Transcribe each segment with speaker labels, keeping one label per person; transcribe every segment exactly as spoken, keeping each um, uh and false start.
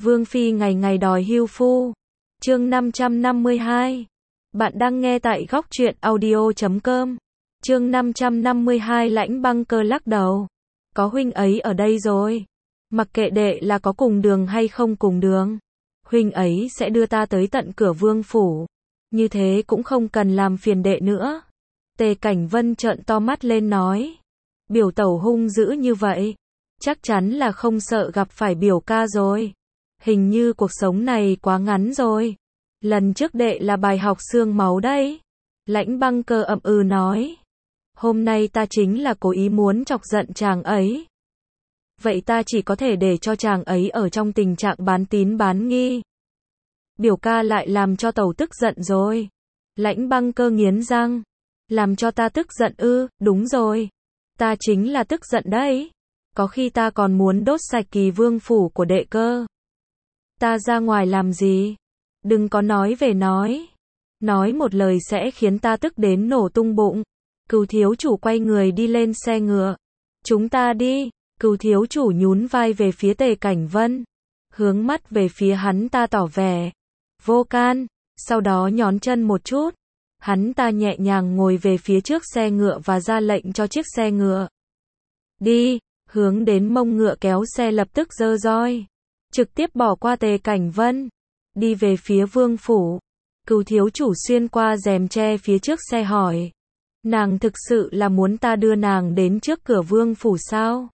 Speaker 1: Vương Phi ngày ngày đòi hưu phu. Chương năm trăm năm mươi hai. Bạn đang nghe tại góc truyện audio chấm com. Chương năm trăm năm mươi hai. Lãnh Băng Cơ lắc đầu. Có huynh ấy ở đây rồi. Mặc kệ đệ là có cùng đường hay không cùng đường, huynh ấy sẽ đưa ta tới tận cửa vương phủ. Như thế cũng không cần làm phiền đệ nữa. Tề Cảnh Vân trợn to mắt lên nói. Biểu tẩu hung dữ như vậy, chắc chắn là không sợ gặp phải biểu ca rồi. Hình như cuộc sống này quá ngắn rồi. Lần trước đệ là bài học xương máu đấy. Lãnh Băng Cơ ậm ừ nói. Hôm nay ta chính là cố ý muốn chọc giận chàng ấy. Vậy ta chỉ có thể để cho chàng ấy ở trong tình trạng bán tín bán nghi. Biểu ca lại làm cho tẩu tức giận rồi. Lãnh Băng Cơ nghiến răng. Làm cho ta tức giận ư? Đúng rồi. Ta chính là tức giận đấy. Có khi ta còn muốn đốt sạch Kỳ Vương phủ của đệ cơ. Ta ra ngoài làm gì? Đừng có nói về nói. Nói một lời sẽ khiến ta tức đến nổ tung bụng. Cừu thiếu chủ quay người đi lên xe ngựa. Chúng ta đi. Cừu thiếu chủ nhún vai về phía Tề Cảnh Vân. Hướng mắt về phía hắn ta tỏ vẻ vô can. Sau đó nhón chân một chút. Hắn ta nhẹ nhàng ngồi về phía trước xe ngựa và ra lệnh cho chiếc xe ngựa đi. Hướng đến mông ngựa kéo xe lập tức giơ roi. Trực tiếp bỏ qua Tề Cảnh Vân. Đi về phía vương phủ. Cừu thiếu chủ xuyên qua rèm tre phía trước xe hỏi. Nàng thực sự là muốn ta đưa nàng đến trước cửa vương phủ sao?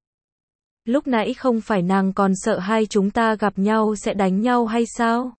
Speaker 1: Lúc nãy không phải nàng còn sợ hai chúng ta gặp nhau sẽ đánh nhau hay sao?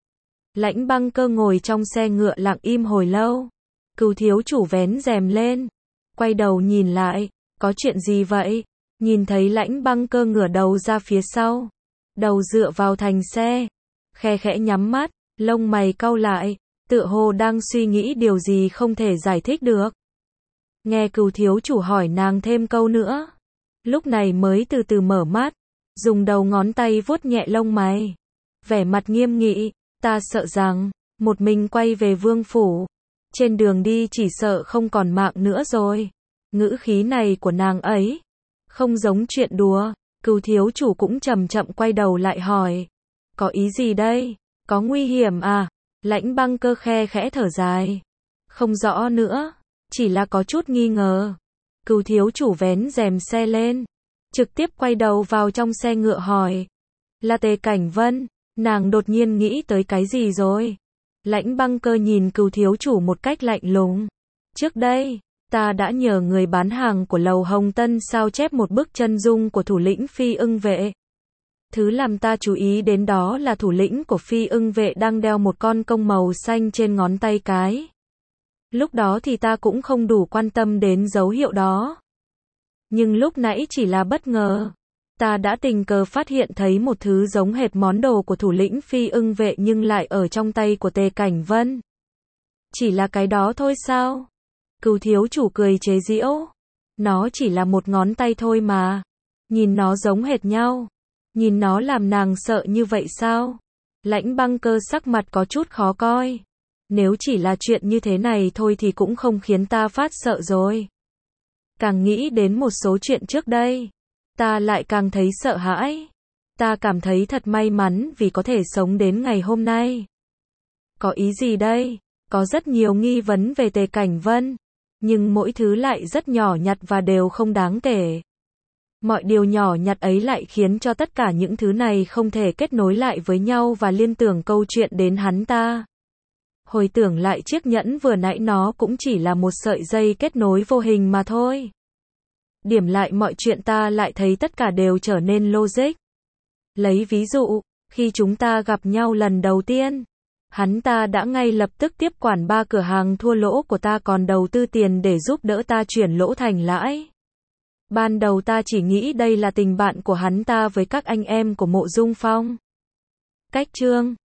Speaker 1: Lãnh Băng Cơ ngồi trong xe ngựa lặng im hồi lâu. Cừu thiếu chủ vén rèm lên. Quay đầu nhìn lại. Có chuyện gì vậy? Nhìn thấy Lãnh Băng Cơ ngửa đầu ra phía sau. Đầu dựa vào thành xe. Khe khẽ nhắm mắt. Lông mày cau lại. Tựa hồ đang suy nghĩ điều gì không thể giải thích được. Nghe cừu thiếu chủ hỏi nàng thêm câu nữa. Lúc này mới từ từ mở mắt. Dùng đầu ngón tay vuốt nhẹ lông mày. Vẻ mặt nghiêm nghị. Ta sợ rằng, một mình quay về vương phủ. Trên đường đi chỉ sợ không còn mạng nữa rồi. Ngữ khí này của nàng ấy. Không giống chuyện đùa. Cừu thiếu chủ cũng chậm chậm quay đầu lại hỏi. Có ý gì đây? Có nguy hiểm à? Lãnh Băng Cơ khe khẽ thở dài. Không rõ nữa. Chỉ là có chút nghi ngờ. Cừu thiếu chủ vén rèm xe lên. Trực tiếp quay đầu vào trong xe ngựa hỏi. Là Tề Cảnh Vân. Nàng đột nhiên nghĩ tới cái gì rồi? Lãnh Băng Cơ nhìn cừu thiếu chủ một cách lạnh lùng. Trước đây, ta đã nhờ người bán hàng của lầu Hồng Tân sao chép một bức chân dung của thủ lĩnh Phi Ưng Vệ. Thứ làm ta chú ý đến đó là thủ lĩnh của Phi Ưng Vệ đang đeo một con công màu xanh trên ngón tay cái. Lúc đó thì ta cũng không đủ quan tâm đến dấu hiệu đó. Nhưng lúc nãy chỉ là bất ngờ. Ta đã tình cờ phát hiện thấy một thứ giống hệt món đồ của thủ lĩnh Phi Ưng Vệ nhưng lại ở trong tay của Tề Cảnh Vân. Chỉ là cái đó thôi sao? Cừu thiếu chủ cười chế giễu. Nó chỉ là một ngón tay thôi mà. Nhìn nó giống hệt nhau. Nhìn nó làm nàng sợ như vậy sao? Lãnh Băng Cơ sắc mặt có chút khó coi. Nếu chỉ là chuyện như thế này thôi thì cũng không khiến ta phát sợ rồi. Càng nghĩ đến một số chuyện trước đây, ta lại càng thấy sợ hãi. Ta cảm thấy thật may mắn vì có thể sống đến ngày hôm nay. Có ý gì đây? Có rất nhiều nghi vấn về Tề Cảnh Vân. Nhưng mỗi thứ lại rất nhỏ nhặt và đều không đáng kể. Mọi điều nhỏ nhặt ấy lại khiến cho tất cả những thứ này không thể kết nối lại với nhau và liên tưởng câu chuyện đến hắn ta. Hồi tưởng lại chiếc nhẫn vừa nãy nó cũng chỉ là một sợi dây kết nối vô hình mà thôi. Điểm lại mọi chuyện ta lại thấy tất cả đều trở nên logic. Lấy ví dụ, khi chúng ta gặp nhau lần đầu tiên, hắn ta đã ngay lập tức tiếp quản ba cửa hàng thua lỗ của ta còn đầu tư tiền để giúp đỡ ta chuyển lỗ thành lãi. Ban đầu ta chỉ nghĩ đây là tình bạn của hắn ta với các anh em của Mộ Dung Phong. Cách chương